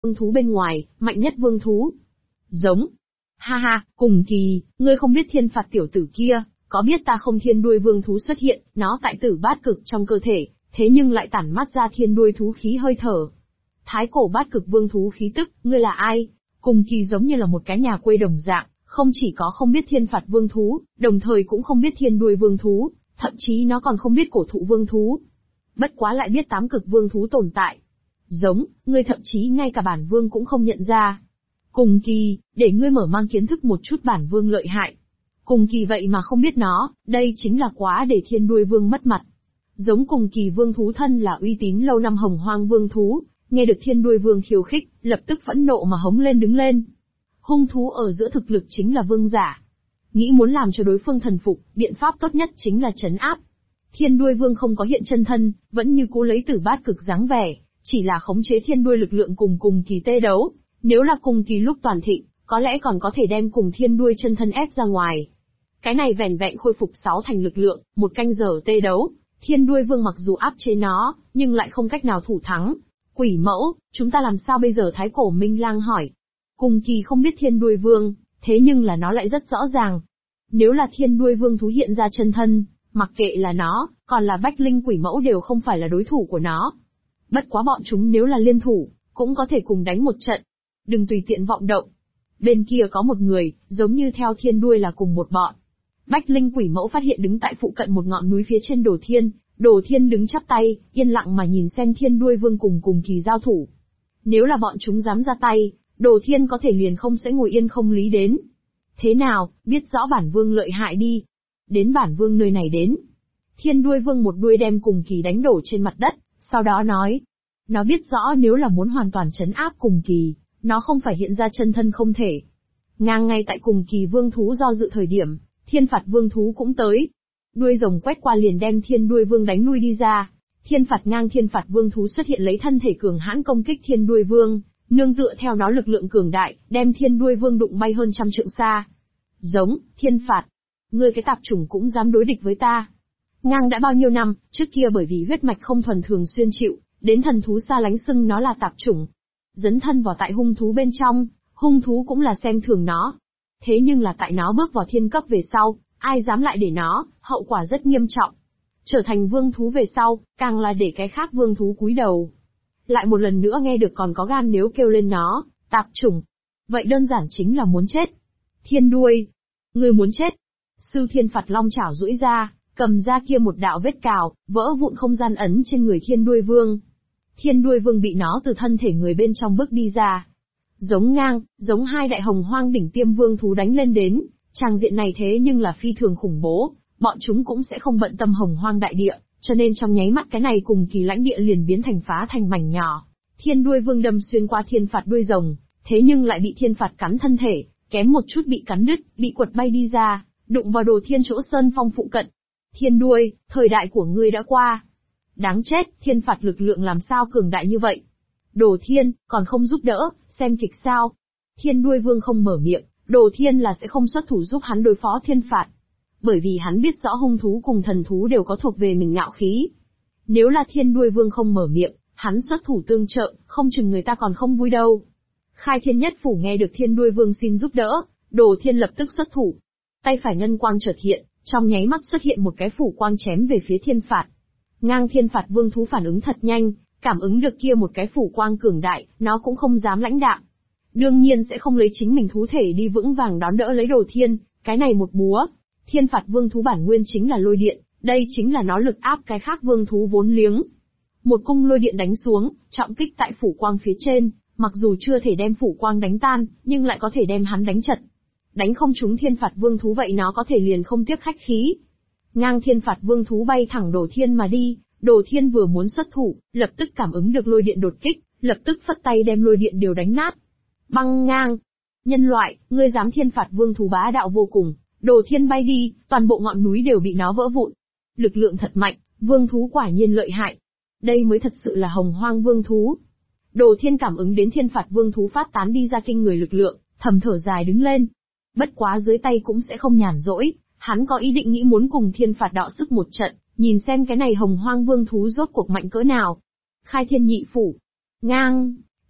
vương thú bên ngoài, mạnh nhất vương thú. Giống. Ha ha, Cùng Kỳ, ngươi không biết thiên phạt tiểu tử kia, có biết ta không thiên đuôi vương thú xuất hiện, nó tại tử bát cực trong cơ thể, thế nhưng lại tản mát ra thiên đuôi thú khí hơi thở. Thái cổ bát cực vương thú khí tức, ngươi là ai? Cùng Kỳ giống như là một cái nhà quê đồng dạng, không chỉ có không biết thiên phạt vương thú, đồng thời cũng không biết thiên đuôi vương thú, thậm chí nó còn không biết cổ thụ vương thú. Bất quá lại biết tám cực vương thú tồn tại. Giống, ngươi thậm chí ngay cả bản vương cũng không nhận ra. Cùng Kỳ, để ngươi mở mang kiến thức một chút bản vương lợi hại. Cùng Kỳ vậy mà không biết nó, đây chính là quá để thiên đuôi vương mất mặt. Giống Cùng Kỳ vương thú thân là uy tín lâu năm hồng hoang vương thú, nghe được thiên đuôi vương khiêu khích, lập tức phẫn nộ mà hống lên đứng lên. Hung thú ở giữa thực lực chính là vương giả. Nghĩ muốn làm cho đối phương thần phục, biện pháp tốt nhất chính là trấn áp. Thiên đuôi vương không có hiện chân thân, vẫn như cũ lấy tử bát cực dáng vẻ, chỉ là khống chế thiên đuôi lực lượng cùng Cùng Kỳ tê đấu. Nếu là Cùng Kỳ lúc toàn thịnh, có lẽ còn có thể đem cùng thiên đuôi chân thân ép ra ngoài. Cái này vẻn vẹn khôi phục 6 thành lực lượng, 1 canh giờ tê đấu, thiên đuôi vương mặc dù áp chế nó, nhưng lại không cách nào thủ thắng. Quỷ mẫu, chúng ta làm sao bây giờ? Thái cổ Minh Lang hỏi. Cùng Kỳ không biết thiên đuôi vương, thế nhưng là nó lại rất rõ ràng. Nếu là thiên đuôi vương thú hiện ra chân thân, mặc kệ là nó, còn là Bách Linh quỷ mẫu đều không phải là đối thủ của nó. Bất quá bọn chúng nếu là liên thủ, cũng có thể cùng đánh một trận. Đừng tùy tiện vọng động. Bên kia có một người, giống như theo thiên đuôi là cùng một bọn. Bách Linh quỷ mẫu phát hiện đứng tại phụ cận một ngọn núi phía trên Đồ Thiên đứng chắp tay, yên lặng mà nhìn xem thiên đuôi vương cùng Cùng Kỳ giao thủ. Nếu là bọn chúng dám ra tay, Đồ Thiên có thể liền không sẽ ngồi yên không lý đến. Thế nào, biết rõ bản vương lợi hại đi. Đến bản vương nơi này đến. Thiên đuôi vương một đuôi đem Cùng Kỳ đánh đổ trên mặt đất, sau đó nói. Nó biết rõ nếu là muốn hoàn toàn trấn áp Cùng Kỳ, nó không phải hiện ra chân thân không thể. Ngang ngay tại Cùng Kỳ vương thú do dự thời điểm, thiên phạt vương thú cũng tới. Đuôi rồng quét qua liền đem thiên đuôi vương đánh lui đi ra. Thiên phạt vương thú xuất hiện lấy thân thể cường hãn công kích thiên đuôi vương, nương tựa theo nó lực lượng cường đại, đem thiên đuôi vương đụng bay hơn 100 trượng xa. Giống, thiên phạt. Ngươi cái tạp chủng cũng dám đối địch với ta. Ngang đã bao nhiêu năm, trước kia bởi vì huyết mạch không thuần thường xuyên chịu, đến thần thú xa lánh xưng nó là tạp chủng. Dấn thân vào tại hung thú bên trong, hung thú cũng là xem thường nó. Thế nhưng là tại nó bước vào thiên cấp về sau, ai dám lại để nó, hậu quả rất nghiêm trọng. Trở thành vương thú về sau, càng là để cái khác vương thú cúi đầu. Lại một lần nữa nghe được còn có gan nếu kêu lên nó, tạp chủng. Vậy đơn giản chính là muốn chết. Thiên đuôi. Ngươi muốn chết. Sư thiên phạt long chảo duỗi ra, cầm ra kia một đạo vết cào, vỡ vụn không gian ấn trên người thiên đuôi vương. Thiên đuôi vương bị nó từ thân thể người bên trong bước đi ra. Giống ngang, giống hai đại hồng hoang đỉnh tiêm vương thú đánh lên đến, tràng diện này thế nhưng là phi thường khủng bố, bọn chúng cũng sẽ không bận tâm hồng hoang đại địa, cho nên trong nháy mắt cái này Cùng Kỳ lãnh địa liền biến thành phá thành mảnh nhỏ. Thiên đuôi vương đâm xuyên qua thiên phạt đuôi rồng, thế nhưng lại bị thiên phạt cắn thân thể, kém một chút bị cắn đứt, bị quật bay đi ra, đụng vào Đồ Thiên chỗ sơn phong phụ cận. Thiên đuôi, thời đại của ngươi đã qua. Đáng chết, thiên phạt lực lượng làm sao cường đại như vậy? Đồ Thiên, còn không giúp đỡ, xem kịch sao? Thiên đuôi vương không mở miệng, Đồ Thiên là sẽ không xuất thủ giúp hắn đối phó thiên phạt. Bởi vì hắn biết rõ hung thú cùng thần thú đều có thuộc về mình ngạo khí. Nếu là thiên đuôi vương không mở miệng, hắn xuất thủ tương trợ, không chừng người ta còn không vui đâu. Khai Thiên Nhất Phủ nghe được thiên đuôi vương xin giúp đỡ, Đồ Thiên lập tức xuất thủ. Tay phải ngân quang chợt hiện, trong nháy mắt xuất hiện một cái phủ quang chém về phía thiên phạt. Ngang thiên phạt vương thú phản ứng thật nhanh, cảm ứng được kia một cái phủ quang cường đại, nó cũng không dám lãnh đạm. Đương nhiên sẽ không lấy chính mình thú thể đi vững vàng đón đỡ lấy Đồ Thiên, cái này một búa. Thiên phạt vương thú bản nguyên chính là lôi điện, đây chính là nó lực áp cái khác vương thú vốn liếng. Một cung lôi điện đánh xuống, trọng kích tại phủ quang phía trên, mặc dù chưa thể đem phủ quang đánh tan, nhưng lại có thể đem hắn đánh chật. Đánh không trúng thiên phạt vương thú vậy nó có thể liền không tiếp khách khí. Ngang thiên phạt vương thú bay thẳng Đồ Thiên mà đi, Đồ Thiên vừa muốn xuất thủ, lập tức cảm ứng được lôi điện đột kích, lập tức phất tay đem lôi điện đều đánh nát. Băng ngang. Nhân loại, ngươi dám thiên phạt vương thú bá đạo vô cùng. Đồ Thiên bay đi, toàn bộ ngọn núi đều bị nó vỡ vụn. Lực lượng thật mạnh, vương thú quả nhiên lợi hại. Đây mới thật sự là hồng hoang vương thú. Đồ Thiên cảm ứng đến thiên phạt vương thú phát tán đi ra kinh người lực lượng, thầm thở dài đứng lên. Bất quá dưới tay cũng sẽ không nhàn rỗi, hắn có ý định nghĩ muốn cùng thiên phạt đọ sức một trận, nhìn xem cái này hồng hoang vương thú rốt cuộc mạnh cỡ nào. Khai Thiên Nhị Phủ. Ngang.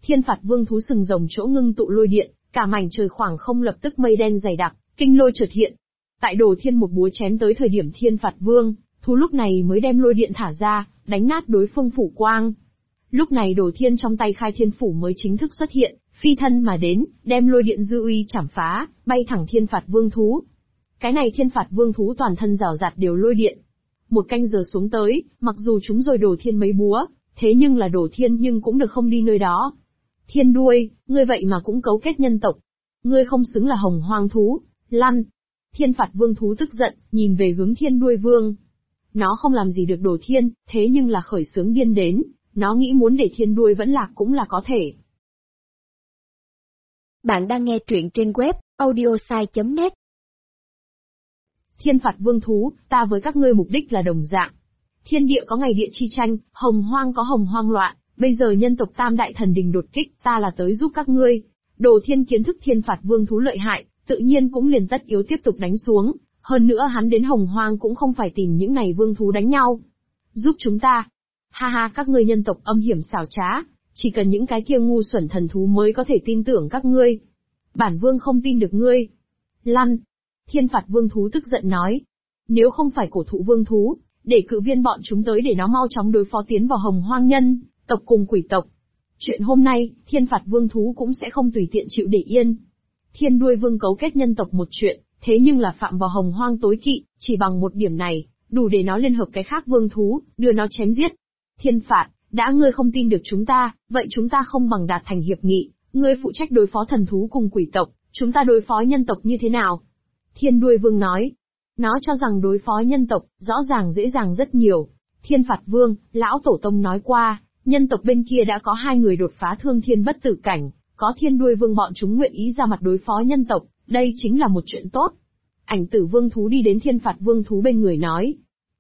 Thiên phạt vương thú sừng rồng chỗ ngưng tụ lôi điện, cả mảnh trời khoảng không lập tức mây đen dày đặc, kinh lôi chợt hiện. Tại Đồ Thiên một búa chém tới thời điểm thiên phạt vương thú lúc này mới đem lôi điện thả ra, đánh nát đối phương phủ quang. Lúc này Đồ Thiên trong tay khai thiên phủ mới chính thức xuất hiện, phi thân mà đến, đem lôi điện dư uy chảm phá, bay thẳng thiên phạt vương thú. Cái này thiên phạt vương thú toàn thân rào rạt đều lôi điện. Một canh giờ xuống tới, mặc dù chúng rồi Đồ Thiên mấy búa, thế nhưng là Đồ Thiên nhưng cũng được không đi nơi đó. Thiên đuôi, ngươi vậy mà cũng cấu kết nhân tộc. Ngươi không xứng là hồng hoang thú, lăn. Thiên phạt vương thú tức giận, nhìn về hướng thiên đuôi vương. Nó không làm gì được Đồ Thiên, thế nhưng là khởi xướng điên đến, nó nghĩ muốn để thiên đuôi vẫn lạc cũng là có thể. Bạn đang nghe truyện trên web audiosai.net. Thiên phạt vương thú, ta với các ngươi mục đích là đồng dạng. Thiên địa có ngày địa chi tranh, hồng hoang có hồng hoang loạn, bây giờ nhân tộc tam đại thần đình đột kích, ta là tới giúp các ngươi. Đồ Thiên kiến thức thiên phạt vương thú lợi hại, tự nhiên cũng liền tất yếu tiếp tục đánh xuống, hơn nữa hắn đến hồng hoang cũng không phải tìm những này vương thú đánh nhau. Giúp chúng ta. Ha ha, các ngươi nhân tộc âm hiểm xảo trá, chỉ cần những cái kia ngu xuẩn thần thú mới có thể tin tưởng các ngươi. Bản vương không tin được ngươi. Lăn. Thiên phạt vương thú tức giận nói. Nếu không phải cổ thụ vương thú, để cự viên bọn chúng tới để nó mau chóng đối phó tiến vào hồng hoang nhân tộc cùng quỷ tộc. Chuyện hôm nay, thiên phạt vương thú cũng sẽ không tùy tiện chịu để yên. Thiên đuôi vương cấu kết nhân tộc một chuyện, thế nhưng là phạm vào hồng hoang tối kỵ, chỉ bằng một điểm này, đủ để nó liên hợp cái khác vương thú, đưa nó chém giết. Thiên phạt, đã ngươi không tin được chúng ta, vậy chúng ta không bằng đạt thành hiệp nghị, ngươi phụ trách đối phó thần thú cùng quỷ tộc, chúng ta đối phó nhân tộc như thế nào? Thiên đuôi vương nói. Nó cho rằng đối phó nhân tộc, rõ ràng dễ dàng rất nhiều. Thiên phạt vương, lão tổ tông nói qua, nhân tộc bên kia đã có 2 người đột phá thương thiên bất tử cảnh, có thiên đuôi vương bọn chúng nguyện ý ra mặt đối phó nhân tộc, đây chính là một chuyện tốt. Ảnh tử vương thú đi đến thiên phạt vương thú bên người nói.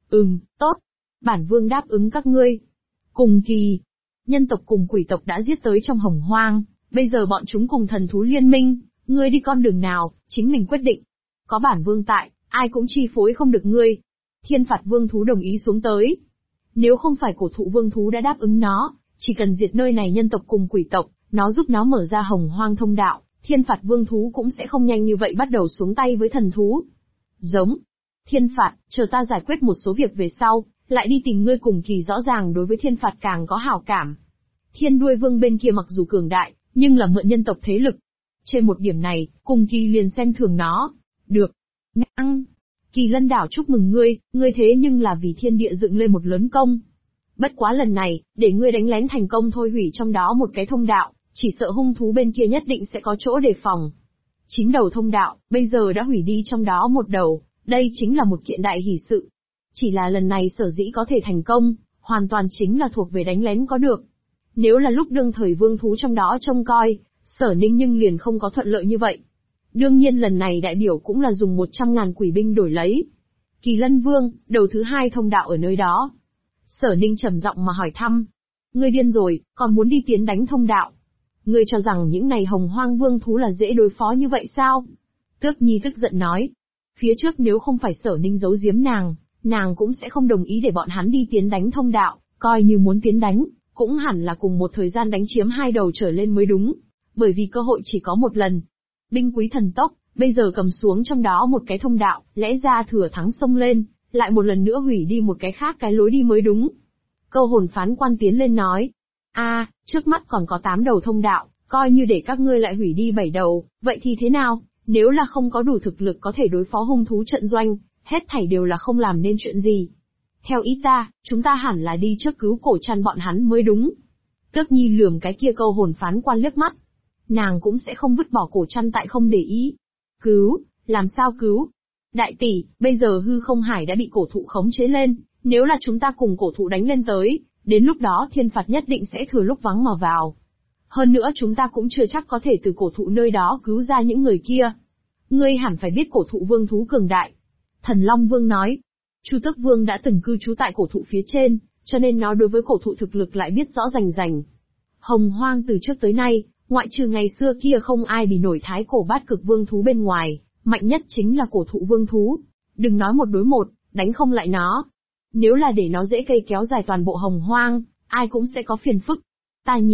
Tốt. Bản vương đáp ứng các ngươi. Cùng kỳ, nhân tộc cùng quỷ tộc đã giết tới trong hồng hoang, bây giờ bọn chúng cùng thần thú liên minh, ngươi đi con đường nào, chính mình quyết định. Có bản vương tại, ai cũng chi phối không được ngươi. Thiên phạt vương thú đồng ý xuống tới. Nếu không phải cổ thụ vương thú đã đáp ứng nó, chỉ cần diệt nơi này nhân tộc cùng quỷ tộc, nó giúp nó mở ra hồng hoang thông đạo, thiên phạt vương thú cũng sẽ không nhanh như vậy bắt đầu xuống tay với thần thú. Giống. Thiên phạt, chờ ta giải quyết một số việc về sau, lại đi tìm ngươi. Cùng kỳ rõ ràng đối với thiên phạt càng có hảo cảm. Thiên đuôi vương bên kia mặc dù cường đại, nhưng là mượn nhân tộc thế lực. Trên một điểm này, cùng kỳ liền xem thường nó. Được. Ngang. Kỳ Lân đảo chúc mừng ngươi thế nhưng là vì thiên địa dựng lên một lớn công. Bất quá lần này, để ngươi đánh lén thành công thôi hủy trong đó một cái thông đạo, chỉ sợ hung thú bên kia nhất định sẽ có chỗ đề phòng. 9 đầu thông đạo, bây giờ đã hủy đi trong đó một đầu, đây chính là một kiện đại hỷ sự. Chỉ là lần này sở dĩ có thể thành công, hoàn toàn chính là thuộc về đánh lén có được. Nếu là lúc đương thời vương thú trong đó trông coi, Sở Ninh nhưng liền không có thuận lợi như vậy. Đương nhiên lần này đại biểu cũng là dùng 100.000 quỷ binh đổi lấy. Kỳ Lân Vương, đầu thứ 2 thông đạo ở nơi đó. Sở Ninh trầm giọng mà hỏi thăm. Ngươi điên rồi, còn muốn đi tiến đánh thông đạo? Ngươi cho rằng những này hồng hoang vương thú là dễ đối phó như vậy sao? Tước Nhi tức giận nói. Phía trước nếu không phải Sở Ninh giấu giếm nàng cũng sẽ không đồng ý để bọn hắn đi tiến đánh thông đạo, coi như muốn tiến đánh, cũng hẳn là cùng một thời gian đánh chiếm 2 đầu trở lên mới đúng. Bởi vì cơ hội chỉ có một lần. Binh quý thần tốc, bây giờ cầm xuống trong đó một cái thông đạo, lẽ ra thừa thắng xông lên, lại một lần nữa hủy đi một cái khác cái lối đi mới đúng. Câu hồn phán quan tiến lên nói. Trước mắt còn có 8 đầu thông đạo, coi như để các ngươi lại hủy đi 7 đầu, vậy thì thế nào? Nếu là không có đủ thực lực có thể đối phó hung thú trận doanh, hết thảy đều là không làm nên chuyện gì. Theo ý ta, chúng ta hẳn là đi trước cứu cổ trăn bọn hắn mới đúng. Tước Nhi lườm cái kia câu hồn phán quan liếc mắt. Nàng cũng sẽ không vứt bỏ cổ trăn tại không để ý. Cứu, làm sao cứu? Đại tỷ, bây giờ hư không hải đã bị cổ thụ khống chế lên, nếu là chúng ta cùng cổ thụ đánh lên tới, đến lúc đó thiên phạt nhất định sẽ thừa lúc vắng mà vào. Hơn nữa chúng ta cũng chưa chắc có thể từ cổ thụ nơi đó cứu ra những người kia. Ngươi hẳn phải biết cổ thụ vương thú cường đại. Thần Long Vương nói. Chu Tước Vương đã từng cư trú tại cổ thụ phía trên, cho nên nó đối với cổ thụ thực lực lại biết rõ rành rành. Hồng hoang từ trước tới nay, ngoại trừ ngày xưa kia không ai bị nổi thái cổ bát cực vương thú bên ngoài, mạnh nhất chính là cổ thụ vương thú. Đừng nói 1 đối 1, đánh không lại nó. Nếu là để nó dễ cây kéo dài toàn bộ hồng hoang, ai cũng sẽ có phiền phức. Ta nhìn,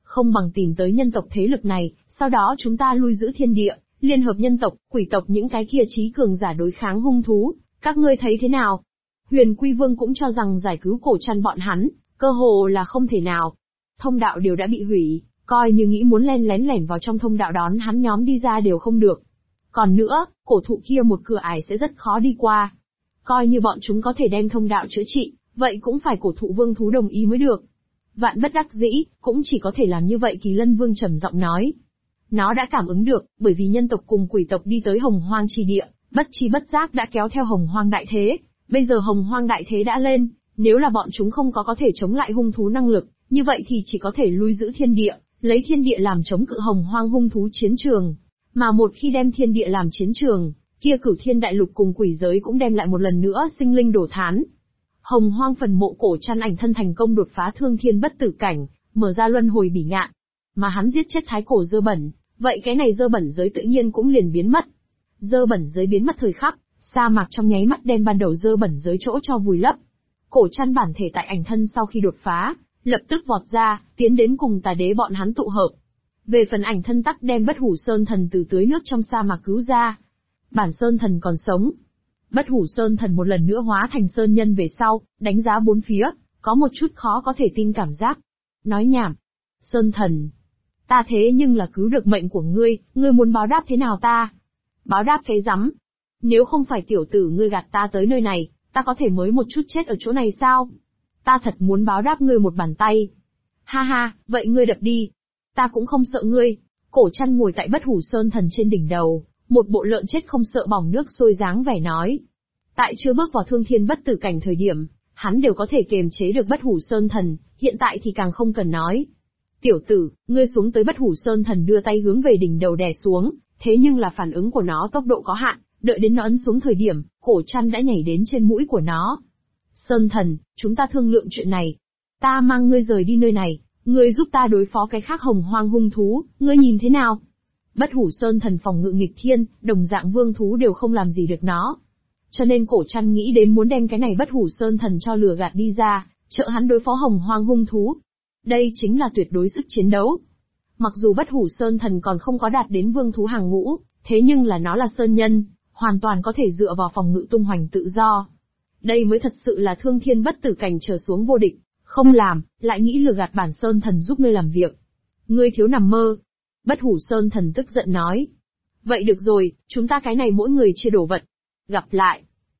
Không bằng tìm tới nhân tộc thế lực này, sau đó chúng ta lui giữ thiên địa, liên hợp nhân tộc, quỷ tộc những cái kia trí cường giả đối kháng hung thú, các ngươi thấy thế nào? Huyền Quy Vương cũng cho rằng giải cứu Cổ Trăn bọn hắn, cơ hồ là không thể nào. Thông đạo đều đã bị hủy, coi như nghĩ muốn lén lẻn vào trong thông đạo đón hắn nhóm đi ra đều không được. Còn nữa, cổ thụ kia một cửa ải sẽ rất khó đi qua. Coi như bọn chúng có thể đem thông đạo chữa trị, vậy cũng phải cổ thụ vương thú đồng ý mới được. Vạn bất đắc dĩ, cũng chỉ có thể làm như vậy. Kỳ Lân Vương trầm giọng nói. Nó đã cảm ứng được, bởi vì nhân tộc cùng quỷ tộc đi tới Hồng Hoang chi địa, bất chi bất giác đã kéo theo Hồng Hoang đại thế. Bây giờ Hồng Hoang đại thế đã lên, nếu là bọn chúng không có thể chống lại hung thú năng lực, như vậy thì chỉ có thể lui giữ thiên địa, lấy thiên địa làm chống cự Hồng Hoang hung thú chiến trường. Mà một khi đem thiên địa làm chiến trường, kia Cửu Thiên Đại Lục cùng quỷ giới cũng đem lại một lần nữa sinh linh đổ thán. Hồng Hoang phần mộ Cổ Trăn ảnh thân thành công đột phá thương thiên bất tử cảnh, mở ra luân hồi bỉ ngạn. Mà hắn giết chết thái cổ dơ bẩn, vậy cái này dơ bẩn giới tự nhiên cũng liền biến mất. Dơ bẩn giới biến mất thời khắc, sa mạc trong nháy mắt đem ban đầu dơ bẩn giới chỗ cho vùi lấp. Cổ Trăn bản thể tại ảnh thân sau khi đột phá, lập tức vọt ra, tiến đến cùng Tà Đế bọn hắn tụ hợp. Về phần ảnh thân tắc đem Bất Hủ Sơn Thần từ tưới nước trong sa mạc cứu ra. Bản Sơn Thần còn sống. Bất Hủ Sơn Thần một lần nữa hóa thành Sơn Nhân về sau, đánh giá bốn phía, có một chút khó có thể tin cảm giác. Nói nhảm. Sơn Thần. Ta thế nhưng là cứu được mệnh của ngươi muốn báo đáp thế nào ta? Báo đáp cái rắm. Nếu không phải tiểu tử ngươi gạt ta tới nơi này, ta có thể mới một chút chết ở chỗ này sao? Ta thật muốn báo đáp ngươi một bàn tay. Ha ha, vậy ngươi đập đi. Ta cũng không sợ ngươi. Cổ Trăn ngồi tại Bất Hủ Sơn Thần trên đỉnh đầu, một bộ lợn chết không sợ bỏng nước sôi dáng vẻ nói. Tại chưa bước vào thương thiên bất tử cảnh thời điểm, hắn đều có thể kiềm chế được Bất Hủ Sơn Thần, hiện tại thì càng không cần nói. Tiểu tử, ngươi xuống tới. Bất Hủ Sơn Thần đưa tay hướng về đỉnh đầu đè xuống, thế nhưng là phản ứng của nó tốc độ có hạn, đợi đến nó ấn xuống thời điểm, Cổ Trăn đã nhảy đến trên mũi của nó. Sơn Thần, chúng ta thương lượng chuyện này. Ta mang ngươi rời đi nơi này, ngươi giúp ta đối phó cái khác Hồng Hoang hung thú, ngươi nhìn thế nào? Bất Hủ Sơn Thần phòng ngự nghịch thiên, đồng dạng vương thú đều không làm gì được nó. Cho nên Cổ Trăn nghĩ đến muốn đem cái này Bất Hủ Sơn Thần cho lừa gạt đi ra, trợ hắn đối phó Hồng Hoang hung thú. Đây chính là tuyệt đối sức chiến đấu. Mặc dù Bất Hủ Sơn Thần còn không có đạt đến vương thú hàng ngũ, thế nhưng là nó là sơn nhân, hoàn toàn có thể dựa vào phòng ngự tung hoành tự do. Đây mới thật sự là thương thiên bất tử cảnh trở xuống vô địch, không làm, lại nghĩ lừa gạt bản Sơn Thần giúp ngươi làm việc. Ngươi thiếu nằm mơ. Bất Hủ Sơn Thần tức giận nói. Vậy được rồi, chúng ta cái này mỗi người chia đồ vật. Gặp lại.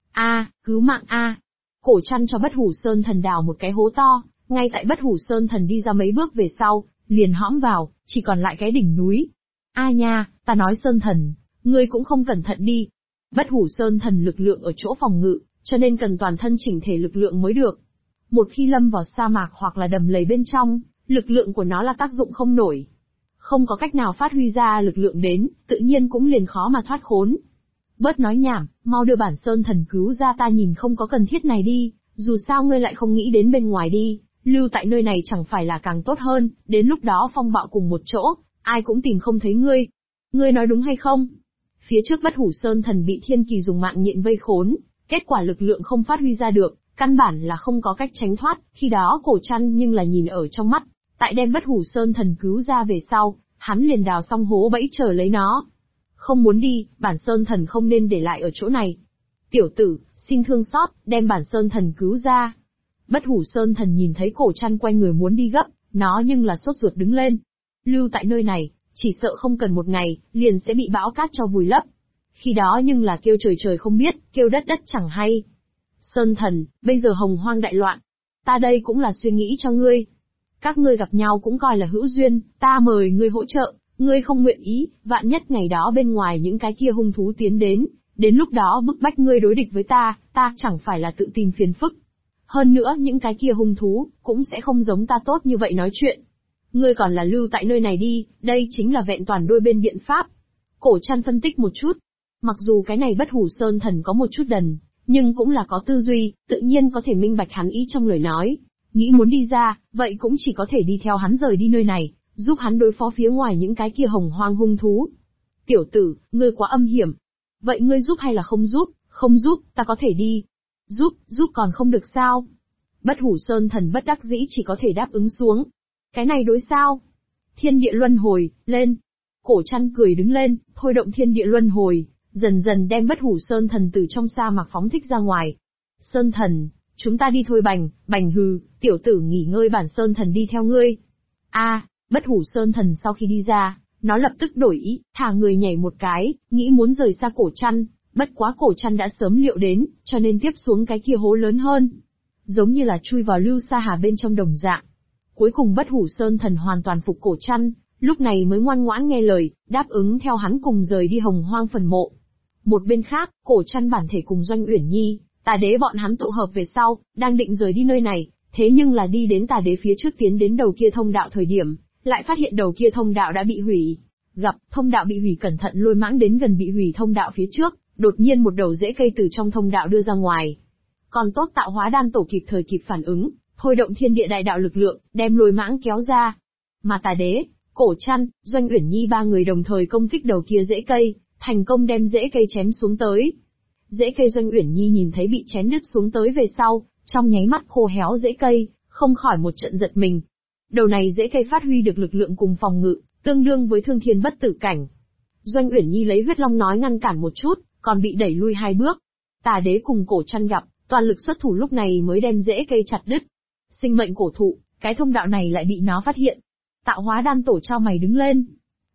Cứu mạng a. Cổ Trăn cho Bất Hủ Sơn Thần đào một cái hố to, ngay tại Bất Hủ Sơn Thần đi ra mấy bước về sau, liền hõm vào, chỉ còn lại cái đỉnh núi. Nha, ta nói Sơn Thần, ngươi cũng không cẩn thận đi. Bất Hủ Sơn Thần lực lượng ở chỗ phòng ngự, cho nên cần toàn thân chỉnh thể lực lượng mới được. Một khi lâm vào sa mạc hoặc là đầm lầy bên trong, lực lượng của nó là tác dụng không nổi. Không có cách nào phát huy ra lực lượng đến, tự nhiên cũng liền khó mà thoát khốn. Bớt nói nhảm, mau đưa bản Sơn Thần cứu ra, ta nhìn không có cần thiết này đi, dù sao ngươi lại không nghĩ đến bên ngoài đi, lưu tại nơi này chẳng phải là càng tốt hơn, đến lúc đó phong bạo cùng một chỗ, ai cũng tìm không thấy ngươi. Ngươi nói đúng hay không? Phía trước Bất Hủ Sơn Thần bị Thiên Kỳ dùng mạng nhện vây khốn, kết quả lực lượng không phát huy ra được, căn bản là không có cách tránh thoát, khi đó Cổ Trăn nhưng là nhìn ở trong mắt, tại đem Bất Hủ Sơn Thần cứu ra về sau, hắn liền đào xong hố bẫy chờ lấy nó. Không muốn đi, bản Sơn Thần không nên để lại ở chỗ này. Tiểu tử, xin thương xót, đem bản Sơn Thần cứu ra. Bất Hủ Sơn Thần nhìn thấy Cổ Trăn quay người muốn đi gấp, nó nhưng là sốt ruột đứng lên. Lưu tại nơi này, chỉ sợ không cần một ngày, liền sẽ bị bão cát cho vùi lấp. Khi đó nhưng là kêu trời trời không biết, kêu đất đất chẳng hay. Sơn Thần, bây giờ Hồng Hoang đại loạn. Ta đây cũng là suy nghĩ cho ngươi. Các ngươi gặp nhau cũng coi là hữu duyên, ta mời ngươi hỗ trợ, ngươi không nguyện ý, vạn nhất ngày đó bên ngoài những cái kia hung thú tiến đến lúc đó bức bách ngươi đối địch với ta chẳng phải là tự tìm phiền phức. Hơn nữa những cái kia hung thú, cũng sẽ không giống ta tốt như vậy nói chuyện. Ngươi còn là lưu tại nơi này đi, đây chính là vẹn toàn đôi bên biện pháp. Cổ Trăn phân tích một chút. Mặc dù cái này Bất Hủ Sơn Thần có một chút đần, nhưng cũng là có tư duy, tự nhiên có thể minh bạch hắn ý trong lời nói. Nghĩ muốn đi ra, vậy cũng chỉ có thể đi theo hắn rời đi nơi này, giúp hắn đối phó phía ngoài những cái kia Hồng Hoang hung thú. Tiểu tử, ngươi quá âm hiểm. Vậy ngươi giúp hay là không giúp? Không giúp, ta có thể đi. Giúp còn không được sao? Bất Hủ Sơn Thần bất đắc dĩ chỉ có thể đáp ứng xuống. Cái này đối sao? Thiên địa luân hồi, lên. Cổ Trăn cười đứng lên, thôi động thiên địa luân hồi, dần dần đem Bất Hủ Sơn Thần từ trong sa mạc phóng thích ra ngoài. Sơn Thần, chúng ta đi thôi. Bành, bành hừ, tiểu tử nghỉ ngơi, bản Sơn Thần đi theo ngươi. Bất Hủ Sơn Thần sau khi đi ra, nó lập tức đổi ý, thả người nhảy một cái, nghĩ muốn rời xa Cổ Trăn, bất quá Cổ Trăn đã sớm liệu đến, cho nên tiếp xuống cái kia hố lớn hơn. Giống như là chui vào lưu sa hà bên trong đồng dạng. Cuối cùng Bất Hủ Sơn Thần hoàn toàn phục Cổ Trăn, lúc này mới ngoan ngoãn nghe lời, đáp ứng theo hắn cùng rời đi Hồng Hoang phần mộ. Một bên khác, Cổ Trăn bản thể cùng Doanh Uyển Nhi, Tà Đế bọn hắn tụ hợp về sau, đang định rời đi nơi này, thế nhưng là đi đến Tà Đế phía trước tiến đến đầu kia thông đạo thời điểm, lại phát hiện đầu kia thông đạo đã bị hủy. Gặp thông đạo bị hủy, cẩn thận Lôi Mãng đến gần bị hủy thông đạo phía trước, đột nhiên một đầu rễ cây từ trong thông đạo đưa ra ngoài. Còn tốt Tạo Hóa Đan Tổ kịp thời kịp phản ứng, thôi động thiên địa đại đạo lực lượng, đem Lôi Mãng kéo ra. Mà Tà Đế, Cổ Trăn, Doanh Uyển Nhi ba người đồng thời công kích đầu kia rễ cây, thành công đem rễ cây chém xuống tới. Rễ cây Doanh Uyển Nhi nhìn thấy bị chém đứt xuống tới về sau, trong nháy mắt khô héo rễ cây, không khỏi một trận giật mình. Đầu này rễ cây phát huy được lực lượng cùng phòng ngự, tương đương với thương thiên bất tử cảnh. Doanh Uyển Nhi lấy huyết long nói ngăn cản một chút, còn bị đẩy lui 2 bước. Tà Đế cùng Cổ Trăn gặp, toàn lực xuất thủ lúc này mới đem rễ cây chặt đứt. Sinh mệnh cổ thụ, cái thông đạo này lại bị nó phát hiện. Tạo Hóa Đan Tổ chau mày đứng lên.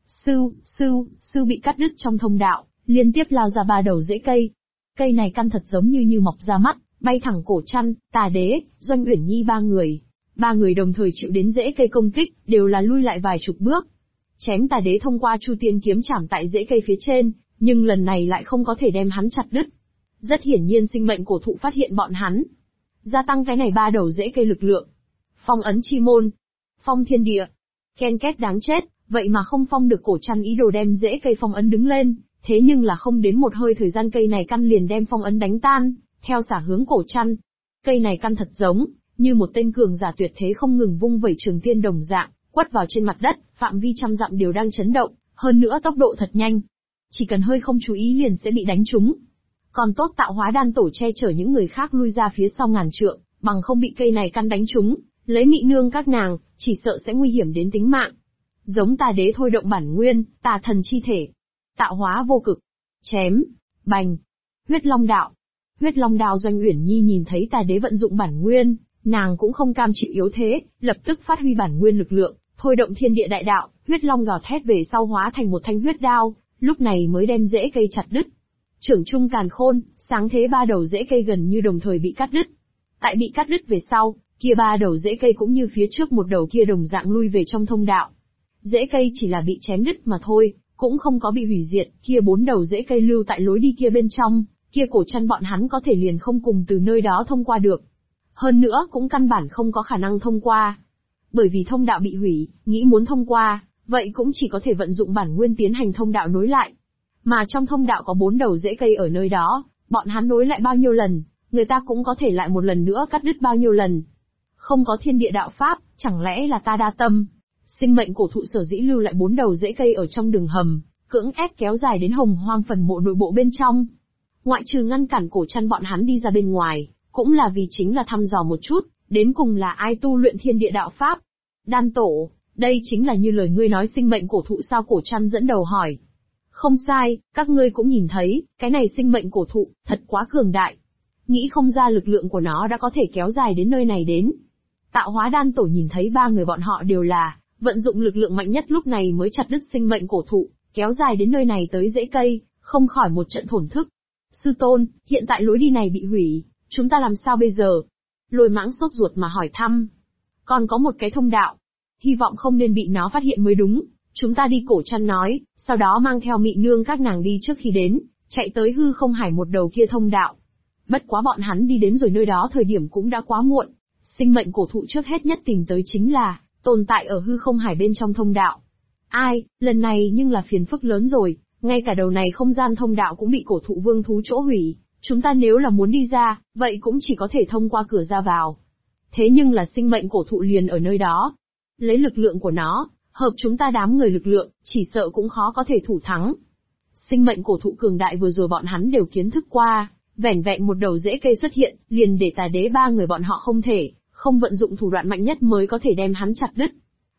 Sư bị cắt đứt trong thông đạo, liên tiếp lao ra 3 đầu rễ cây. Cây này căn thật giống như mọc ra mắt, bay thẳng Cổ Trăn, Tà Đế, Doanh Uyển Nhi ba người. Ba người đồng thời chịu đến rễ cây công kích, đều là lui lại vài chục bước. Chém Tà Đế thông qua Chu Tiên kiếm chảm tại rễ cây phía trên, nhưng lần này lại không có thể đem hắn chặt đứt. Rất hiển nhiên sinh mệnh cổ thụ phát hiện bọn hắn, gia tăng cái này 3 đầu rễ cây lực lượng. Phong ấn chi môn, phong thiên địa, ken két đáng chết, vậy mà không phong được. Cổ Trăn ý đồ đem rễ cây phong ấn đứng lên, thế nhưng là không đến một hơi thời gian cây này căn liền đem phong ấn đánh tan, theo xả hướng Cổ Trăn. Cây này căn thật giống như một tên cường giả tuyệt thế không ngừng vung vẩy trường tiên đồng dạng, quất vào trên mặt đất, phạm vi trăm dặm đều đang chấn động, hơn nữa tốc độ thật nhanh. Chỉ cần hơi không chú ý liền sẽ bị đánh trúng. Còn tốt Tạo Hóa Đan Tổ che chở những người khác lui ra phía sau ngàn trượng, bằng không bị cây này căn đánh trúng, lấy Mị Nương các nàng, chỉ sợ sẽ nguy hiểm đến tính mạng. Giống Tà Đế thôi động bản nguyên, tà thần chi thể. Tạo hóa vô cực. Chém. Bành. Huyết Long Đạo. Huyết Long Đao. Doanh Uyển Nhi nhìn thấy Tà Đế vận dụng bản nguyên, nàng cũng không cam chịu yếu thế, lập tức phát huy bản nguyên lực lượng, thôi động thiên địa đại đạo, huyết long gào thét về sau hóa thành một thanh huyết đao, lúc này mới đem rễ cây chặt đứt. Trưởng trung càn khôn, sáng thế 3 đầu rễ cây gần như đồng thời bị cắt đứt. Tại bị cắt đứt về sau, kia 3 đầu rễ cây cũng như phía trước một đầu kia đồng dạng lui về trong thông đạo. Rễ cây chỉ là bị chém đứt mà thôi, cũng không có bị hủy diệt, kia 4 đầu rễ cây lưu tại lối đi kia bên trong, kia Cổ Trăn bọn hắn có thể liền không cùng từ nơi đó thông qua được. Hơn nữa cũng căn bản không có khả năng thông qua. Bởi vì thông đạo bị hủy, nghĩ muốn thông qua, vậy cũng chỉ có thể vận dụng bản nguyên tiến hành thông đạo nối lại. Mà trong thông đạo có 4 đầu rễ cây ở nơi đó, bọn hắn nối lại bao nhiêu lần, người ta cũng có thể lại một lần nữa cắt đứt bao nhiêu lần. Không có thiên địa đạo pháp, chẳng lẽ là ta đa tâm? Sinh mệnh cổ thụ sở dĩ lưu lại 4 đầu rễ cây ở trong đường hầm, cưỡng ép kéo dài đến Hồng Hoang phần mộ nội bộ bên trong. Ngoại trừ ngăn cản Cổ Trăn bọn hắn đi ra bên ngoài, cũng là vì chính là thăm dò một chút, đến cùng là ai tu luyện thiên địa đạo pháp. Đan Tổ, đây chính là như lời ngươi nói sinh mệnh cổ thụ sao? Cổ Trăn dẫn đầu hỏi. Không sai, các ngươi cũng nhìn thấy, cái này sinh mệnh cổ thụ, thật quá cường đại. Nghĩ không ra lực lượng của nó đã có thể kéo dài đến nơi này đến. Tạo Hóa Đan Tổ nhìn thấy 3 người bọn họ đều là vận dụng lực lượng mạnh nhất, lúc này mới chặt đứt sinh mệnh cổ thụ, kéo dài đến nơi này tới rễ cây, không khỏi một trận thổn thức. Sư tôn, hiện tại lối đi này bị hủy, chúng ta làm sao bây giờ? Lôi Mãng sốt ruột mà hỏi thăm. Còn có một cái thông đạo, hy vọng không nên bị nó phát hiện mới đúng. Chúng ta đi. Cổ Trăn nói, sau đó mang theo Mị Nương các nàng đi trước khi đến, chạy tới hư không hải một đầu kia thông đạo. Bất quá bọn hắn đi đến rồi nơi đó thời điểm cũng đã quá muộn. Sinh mệnh cổ thụ trước hết nhất tìm tới chính là tồn tại ở hư không hải bên trong thông đạo. Ai, lần này nhưng là phiền phức lớn rồi, ngay cả đầu này không gian thông đạo cũng bị cổ thụ vương thú chỗ hủy. Chúng ta nếu là muốn đi ra, vậy cũng chỉ có thể thông qua cửa ra vào. Thế nhưng là sinh mệnh cổ thụ liền ở nơi đó. Lấy lực lượng của nó, hợp chúng ta đám người lực lượng, chỉ sợ cũng khó có thể thủ thắng. Sinh mệnh cổ thụ cường đại vừa rồi bọn hắn đều kiến thức qua, vẻn vẹn một đầu rễ cây xuất hiện, liền để Tà Đế 3 người bọn họ không vận dụng thủ đoạn mạnh nhất mới có thể đem hắn chặt đứt.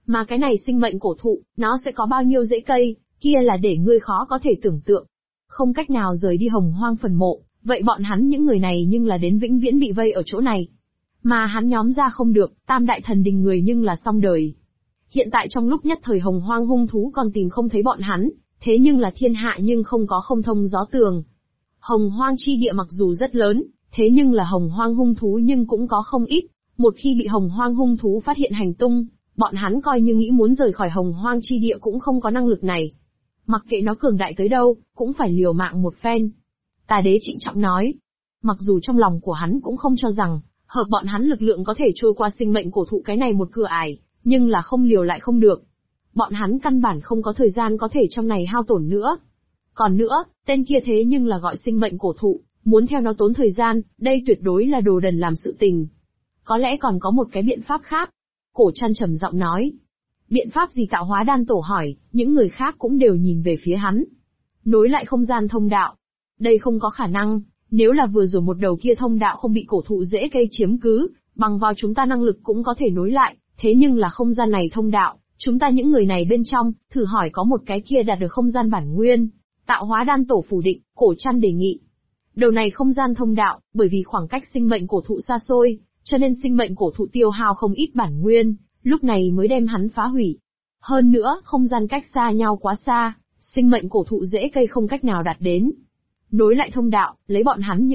Mà cái này sinh mệnh cổ thụ, nó sẽ có bao nhiêu rễ cây, kia là để ngươi khó có thể tưởng tượng. Không cách nào rời đi Hồng Hoang phần mộ, vậy bọn hắn những người này nhưng là đến vĩnh viễn bị vây ở chỗ này. Mà hắn nhóm ra không được, tam đại thần đình người nhưng là xong đời. Hiện tại trong lúc nhất thời Hồng Hoang hung thú còn tìm không thấy bọn hắn, thế nhưng là thiên hạ nhưng không có không thông gió tường. Hồng Hoang chi địa mặc dù rất lớn, thế nhưng là Hồng Hoang hung thú nhưng cũng có không ít. Một khi bị Hồng Hoang hung thú phát hiện hành tung, bọn hắn coi như nghĩ muốn rời khỏi Hồng Hoang chi địa cũng không có năng lực này. Mặc kệ nó cường đại tới đâu, cũng phải liều mạng một phen. Tà đế trịnh trọng nói. Mặc dù trong lòng của hắn cũng không cho rằng, hợp bọn hắn lực lượng có thể trôi qua sinh mệnh cổ thụ cái này một cửa ải, nhưng là không liều lại không được. Bọn hắn căn bản không có thời gian có thể trong này hao tổn nữa. Còn nữa, tên kia thế nhưng là gọi sinh mệnh cổ thụ, muốn theo nó tốn thời gian, đây tuyệt đối là đồ đần làm sự tình. Có lẽ còn có một cái biện pháp khác. Cổ Trăn trầm giọng nói. Biện pháp gì? Tạo Hóa Đan Tổ hỏi, những người khác cũng đều nhìn về phía hắn. Nối lại không gian thông đạo. Đây không có khả năng, nếu là vừa rồi một đầu kia thông đạo không bị cổ thụ rễ cây chiếm cứ, bằng vào chúng ta năng lực cũng có thể nối lại, thế nhưng là không gian này thông đạo, chúng ta những người này bên trong, thử hỏi có một cái kia đạt được không gian bản nguyên. Tạo Hóa Đan Tổ phủ định, Cổ Trăn đề nghị. Đầu này không gian thông đạo, bởi vì khoảng cách sinh mệnh cổ thụ xa xôi, cho nên sinh mệnh cổ thụ tiêu hao không ít bản nguyên, lúc này mới đem hắn phá hủy. Hơn nữa, không gian cách xa nhau quá xa, sinh mệnh cổ thụ rễ cây không cách nào đạt đến. Nối lại thông đạo, lấy bọn hắn